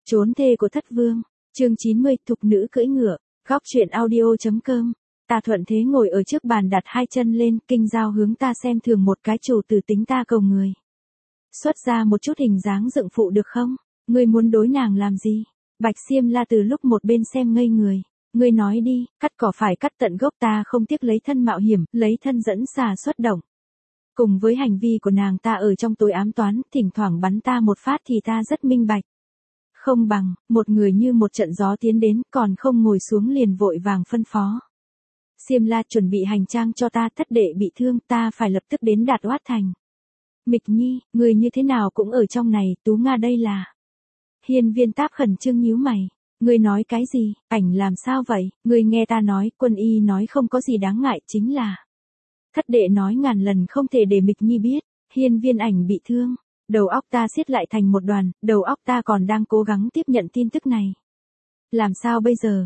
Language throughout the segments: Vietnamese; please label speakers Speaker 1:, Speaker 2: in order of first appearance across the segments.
Speaker 1: Trốn thê của thất vương, chương 90, thục nữ cưỡi ngựa, góc truyện audio.com. Ta thuận thế ngồi ở trước bàn đặt hai chân lên, Kinh Giao hướng ta xem thường một cái, chủ tử tính ta cầu người. Xuất ra một chút hình dáng dựng phụ được không? Ngươi muốn đối nàng làm gì? Bạch Xiêm La từ lúc một bên xem ngây người. Ngươi nói đi, cắt cỏ phải cắt tận gốc, ta không tiếc lấy thân mạo hiểm, lấy thân dẫn xà xuất động. Cùng với hành vi của nàng ta ở trong tối ám toán, thỉnh thoảng bắn ta một phát thì ta rất minh bạch. Không bằng, một người như một trận gió tiến đến, còn không ngồi xuống liền vội vàng phân phó. Xiêm La chuẩn bị hành trang cho ta, thất đệ bị thương, ta phải lập tức đến Đạt Oát Thành. Mịch Nhi, người như thế nào cũng ở trong này, Tú Nga đây là. Hiên Viên Táp khẩn trương nhíu mày. Ngươi nói cái gì, ảnh làm sao vậy, ngươi nghe ta nói, Quân Y nói không có gì đáng ngại, chính là. Thất đệ nói ngàn lần không thể để Mịch Nhi biết, Hiên Viên Ảnh bị thương. Đầu óc ta siết lại thành một đoàn, đầu óc ta còn đang cố gắng tiếp nhận tin tức này. Làm sao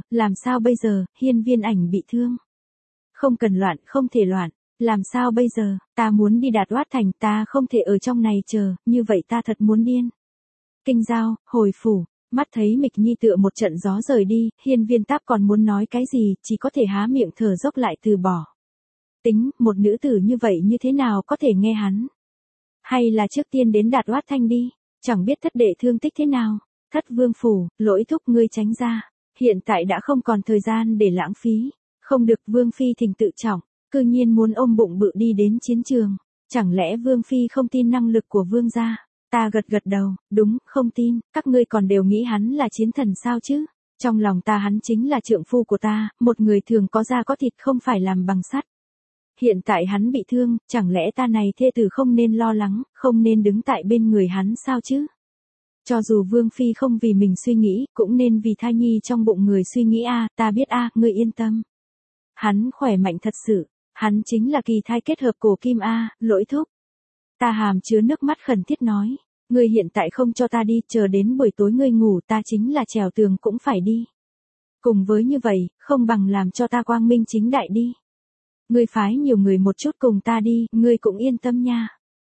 Speaker 1: bây giờ, Hiên Viên Ảnh bị thương. Không cần loạn, không thể loạn, làm sao bây giờ, ta muốn đi Đạt Oát Thành, ta không thể ở trong này chờ, như vậy ta thật muốn điên. Kinh Giao, hồi phủ, mắt thấy Mịch Nhi tựa một trận gió rời đi, Hiên Viên Táp còn muốn nói cái gì, chỉ có thể há miệng thở dốc lại từ bỏ. Tính, một nữ tử như vậy như thế nào có thể nghe hắn. Hay là trước tiên đến Đạt Oát Thanh đi, chẳng biết thất đệ thương tích thế nào. Thất vương phủ, Lỗi thúc ngươi tránh ra, hiện tại đã không còn thời gian để lãng phí. Không được, Vương Phi thỉnh tự trọng, cư nhiên muốn ôm bụng bự đi đến chiến trường. Chẳng lẽ Vương Phi không tin năng lực của Vương gia? Ta gật đầu, đúng, không tin, các ngươi còn đều nghĩ hắn là chiến thần sao chứ? Trong lòng ta hắn chính là trượng phu của ta, một người thường có da có thịt không phải làm bằng sắt. Hiện tại hắn bị thương, chẳng lẽ ta này thê tử không nên lo lắng, không nên đứng tại bên người hắn sao chứ? Cho dù Vương Phi không vì mình suy nghĩ, cũng nên vì thai nhi trong bụng người suy nghĩ a, ta biết a, ngươi yên tâm. Hắn khỏe mạnh thật sự, hắn chính là kỳ thai kết hợp cổ kim a, Lỗi thúc. Ta hàm chứa nước mắt khẩn thiết nói, ngươi hiện tại không cho ta đi, chờ đến buổi tối ngươi ngủ ta chính là trèo tường cũng phải đi. Cùng với như vậy, không bằng làm cho ta quang minh chính đại đi. Ngươi phái nhiều người một chút cùng ta đi, ngươi cũng yên tâm nha.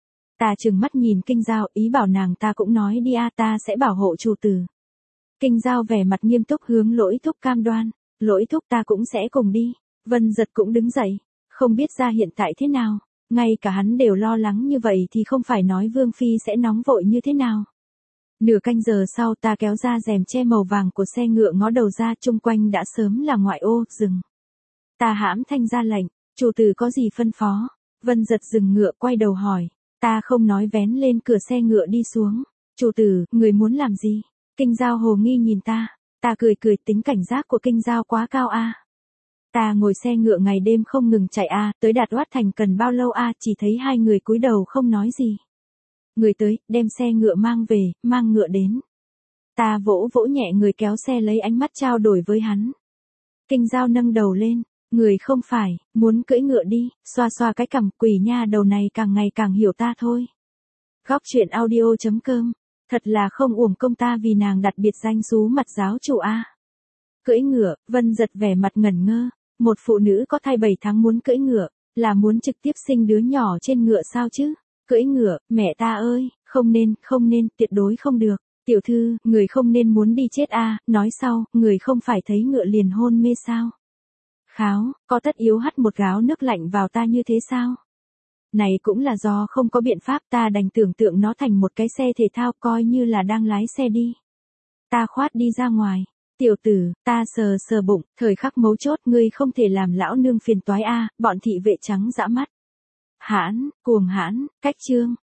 Speaker 1: Ta trừng mắt nhìn Kinh Giao, ý bảo nàng ta cũng nói đi a, ta sẽ bảo hộ chủ tử. Kinh Giao vẻ mặt nghiêm túc hướng Lỗi thúc cam đoan, Lỗi thúc ta cũng sẽ cùng đi. Vân Giật cũng đứng dậy, không biết ra hiện tại thế nào, ngay cả hắn đều lo lắng như vậy thì không phải nói Vương Phi sẽ nóng vội như thế nào. Nửa canh giờ sau ta kéo ra rèm che màu vàng của xe ngựa, ngó đầu ra, chung quanh đã sớm là ngoại ô, rừng. Ta hãm thanh ra lệnh, chủ tử có gì phân phó? Vân Giật dừng ngựa quay đầu hỏi, ta không nói vén lên cửa xe ngựa đi xuống. Chủ tử, người muốn làm gì? Kinh Giao hồ nghi nhìn ta cười tính cảnh giác của Kinh Giao quá cao a. Ta ngồi xe ngựa ngày đêm không ngừng chạy a, tới Đạt Oát Thành cần bao lâu a, chỉ thấy hai người cúi đầu không nói gì. Người tới, đem xe ngựa mang về, mang ngựa đến. Ta vỗ vỗ nhẹ người kéo xe, lấy ánh mắt trao đổi với hắn. Kinh Giao nâng đầu lên, người không phải, muốn cưỡi ngựa đi, xoa xoa cái cằm, quỷ nha đầu này càng ngày càng hiểu ta thôi. Góc truyện audio.com, thật là không uổng công ta vì nàng đặt biệt danh xú mặt giáo chủ a. Cưỡi ngựa, Vân Giật vẻ mặt ngẩn ngơ, một phụ nữ có thai 7 tháng muốn cưỡi ngựa, là muốn trực tiếp sinh đứa nhỏ trên ngựa sao chứ? Cưỡi ngựa, mẹ ta ơi, không nên, tuyệt đối không được. Tiểu thư, người không nên muốn đi chết a, nói sau, người không phải thấy ngựa liền hôn mê sao? Kháo, có tất yếu hắt một gáo nước lạnh vào ta như thế sao? Này cũng là do không có biện pháp, ta đành tưởng tượng nó thành một cái xe thể thao, coi như là đang lái xe đi. Ta khoát đi ra ngoài. Tiểu tử, ta sờ bụng, thời khắc mấu chốt ngươi không thể làm lão nương phiền toái a, bọn thị vệ trắng dã mắt. Hãn, cuồng hãn, cách chương.